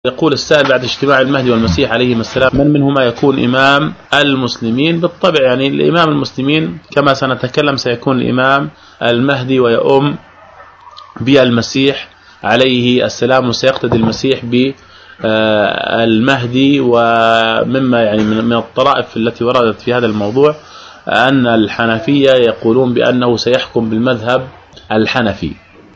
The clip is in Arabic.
يقول السائل: بعد اجتماع المهدي والمسيح عليهما السلام من منهما يكون إمام المسلمين؟ بالطبع يعني الإمام المسلمين كما سنتكلم سيكون الإمام المهدي ويؤم بالمسيح عليه السلام، وسيقتدي المسيح بالمهدي. ومما يعني من الطرائف التي وردت في هذا الموضوع أن الحنفية يقولون بأنه سيحكم بالمذهب الحنفي.